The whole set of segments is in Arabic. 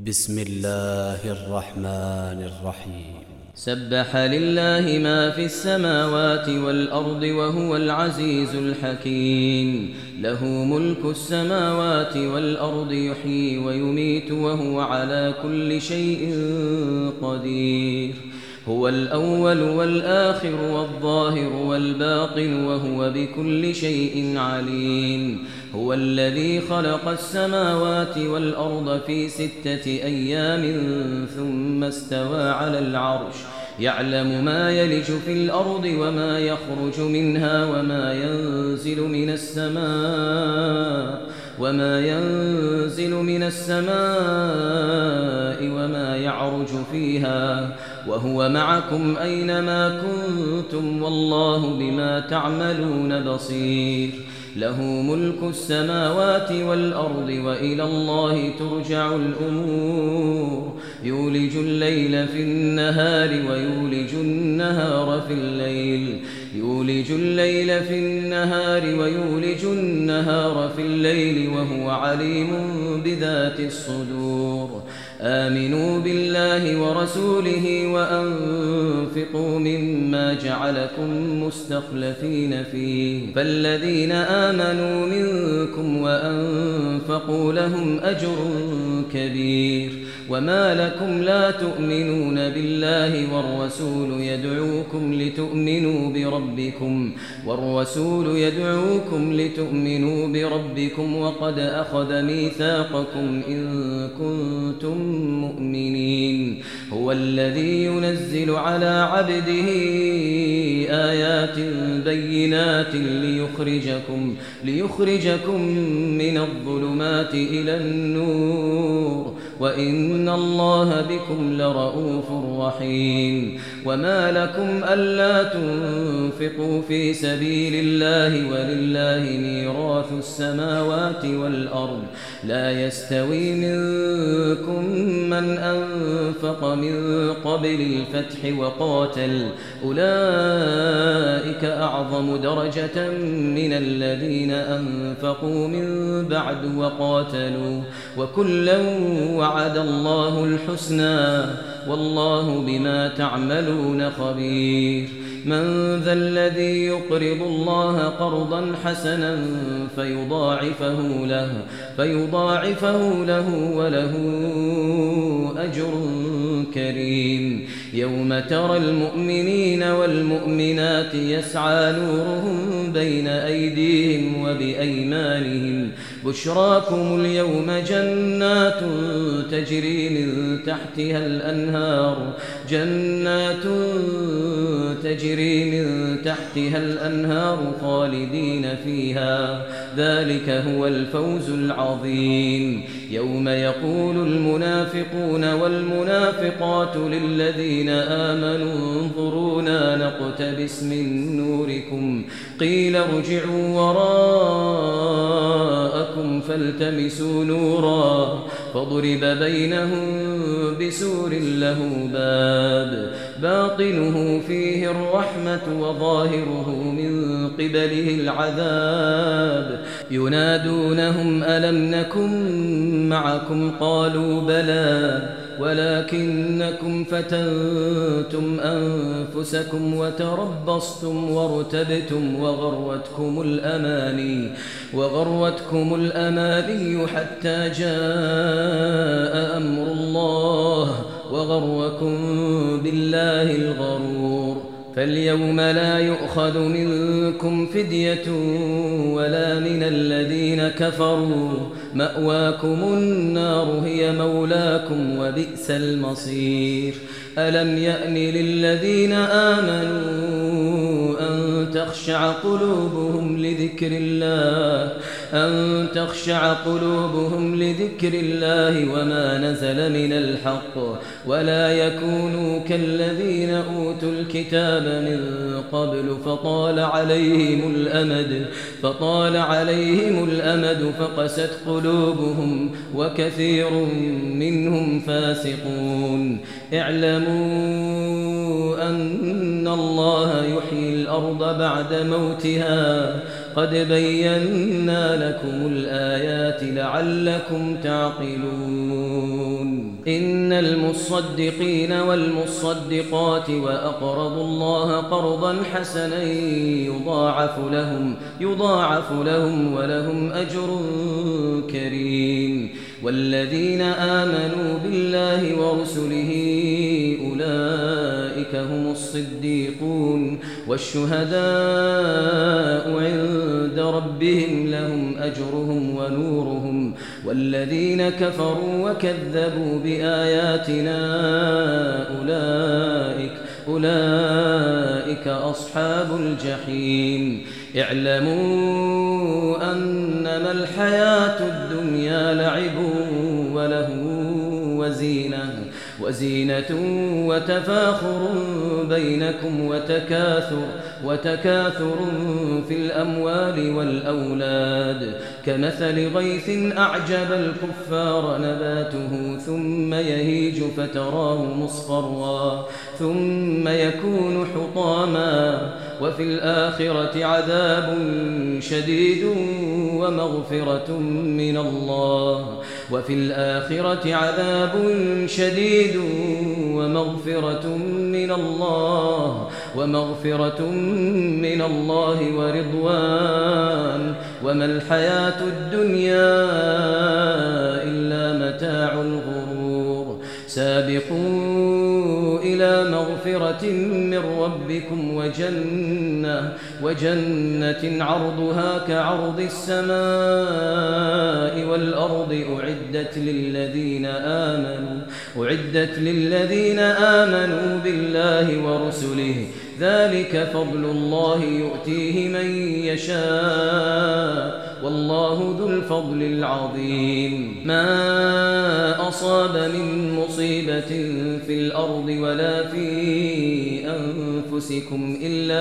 بسم الله الرحمن الرحيم. سبح لله ما في السماوات والأرض وهو العزيز الحكيم. له ملك السماوات والأرض يحيي ويميت وهو على كل شيء قدير. هو الأول والآخر والظاهر والباطن وهو بكل شيء عليم. هو الذي خلق السماوات والأرض في 6 أيام ثم استوى على العرش يعلم ما يلج في الأرض وما يخرج منها وما ينزل من السماء وما يعرج فيها وهو معكم أينما كنتم والله بما تعملون بصير. له ملك السماوات والأرض وإلى الله ترجع الأمور. يولج الليل في النهار ويولج النهار في الليل وهو عليم بذات الصدور. آمنوا بالله ورسوله وأنفقوا مما جعلكم مستخلفين فيه فالذين آمنوا منكم وأنفقوا لهم أجر كبير. وما لكم لا تؤمنون بالله والرسول يدعوكم لتؤمنوا بربكم وقد أخذ ميثاقكم إن كنتم مؤمنين. هو الذي ينزل على عبده آيات بينات ليخرجكم من الظلمات إلى النور وإن الله بكم لرؤوف رحيم. وما لكم ألا تنفقوا في سبيل الله ولله ميراث السماوات والأرض لا يستوي منكم من أنفق من قبل الفتح وقاتل أولئك أعظم درجة من الذين أنفقوا من بعد وقاتلوا وكلا وعد الله الحسنى والله بما تعملون خبير. من ذا الذي يقرض الله قرضا حسنا فيضاعفه له وله أجر كريم. يوم ترى المؤمنين والمؤمنات يسعى نورهم بين أيديهم وبأيمانهم بشراكم اليوم جنات تجري من تحتها الأنهار خالدين فيها ذلك هو الفوز العظيم. يوم يقول المنافقون والمنافقات للذين آمنوا انظرونا نقتبس من نوركم قيل ارجعوا وراءكم فالتمسوا نورا فضرب بينهم بسور له باب باطنه فيه الرحمة وظاهره من قبله العذاب ينادونهم ألم نكن معكم قالوا بلى ولكنكم فتنتم أنفسكم وتربصتم وارتبتم وغرتكم الأماني حتى جاء أمر الله وغركم بالله الغرور. فاليوم لا يؤخذ منكم فدية ولا من الذين كفروا مأواكم النار هي مولاكم وبئس المصير. ألم يأن للذين آمنوا أن تخشع قلوبهم لذكر الله وما نزل من الحق ولا يكونوا كالذين أوتوا الكتاب من قبل فطال عليهم الأمد فقست قلوبهم وكثير منهم فاسقون. اعلموا أن الله يحيي الأرض بعد موتها قد بينا لكم الآيات لعلكم تعقلون. إن المصدقين والمصدقات وأقرضوا الله قرضا حسنا يضاعف لهم ولهم أجر كريم والذين آمنوا بالله ورسله أولئك هم الصديقون والشهداء عند ربهم لهم أجرهم ونورهم والذين كفروا وكذبوا بآياتنا أولئك أصحاب الجحيم اعلموا أنما الحياة الدنيا لعب ولهو وزينة وتفاخر بينكم وتكاثر في الأموال والأولاد كمثل غيث أعجب الكفار نباته ثم يهيج فتراه مصفرا ثم يكون حطاما وفي الآخرة عذاب شديد ومغفرة من الله ورضوان وما الحياة الدنيا إلا متاع الغرور سابقوا إلى مغفرة من ربكم وجنة عرضها كعرض السماء والأرض أعدت للذين آمنوا بالله ورسله ذلك فضل الله يؤتيه من يشاء والله ذو الفضل العظيم ما أصاب من مصيبة في الأرض ولا في أنفسكم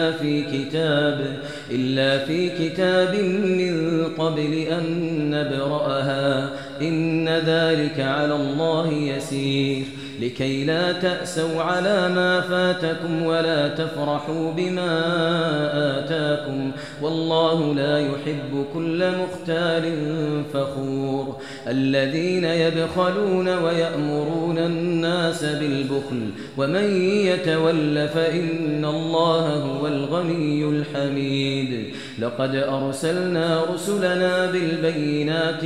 إلا في كتاب من قبل أن نبرأها إن ذلك على الله يسير لكي لا تأسوا على ما فاتكم ولا تفرحوا بما آتاكم والله لا يحب كل مختال فخور الذين يبخلون ويأمرون الناس بالبخل ومن يتول فإن الله هو الغني الحميد لقد أرسلنا رسلنا بالبينات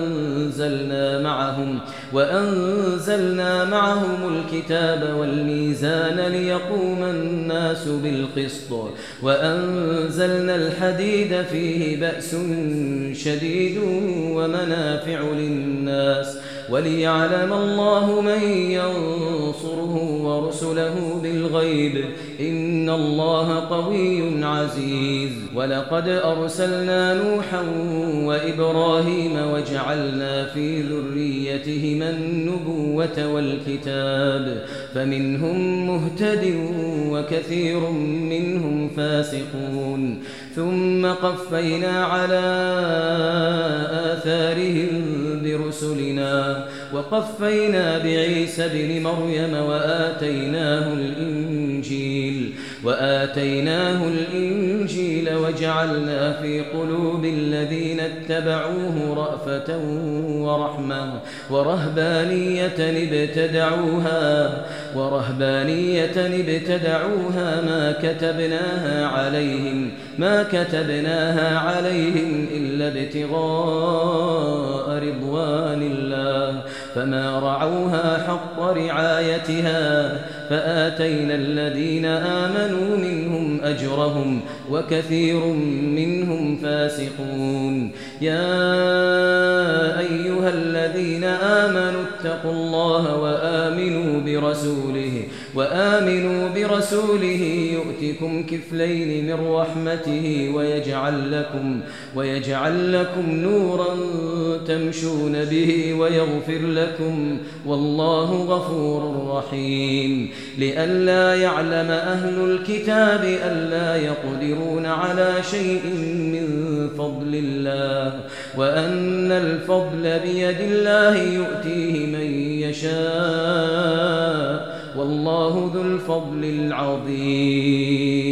وأنزلنا معهم الكتاب والميزان ليقوم الناس بالقسط وأنزلنا الحديد فيه بأس شديد ومنافع للناس وليعلم الله من ينصره ورسله بالغيب إن الله قوي عزيز ولقد أرسلنا نوحا وإبراهيم وجعلنا في ذريتهما النبوة والكتاب فمنهم مهتد وكثير منهم فاسقون ثم قفينا على آثارهم برسلنا وقفينا بعيسى ابن مريم وآتيناه الإنجيل وجعلنا في قلوب الذين اتبعوه رأفة ورحمة ورهبانية ابتدعوها ما كتبناها عليهم إلا ابتغاء رضوان الله فما رعوها حق رعايتها فآتينا الذين آمنوا منهم أجرهم وكثير منهم فاسقون يا أيها الذين آمنوا اتقوا الله وآمنوا برسوله يؤتكم كفلين من رحمته ويجعل لكم نورا تمشون به ويغفر لكم والله غفور رحيم لئلا يعلم أهل الكتاب ألا يقدرون على شيء من فضل الله وأن الفضل بيد الله يؤتيه من يشاء والله ذو الفضل العظيم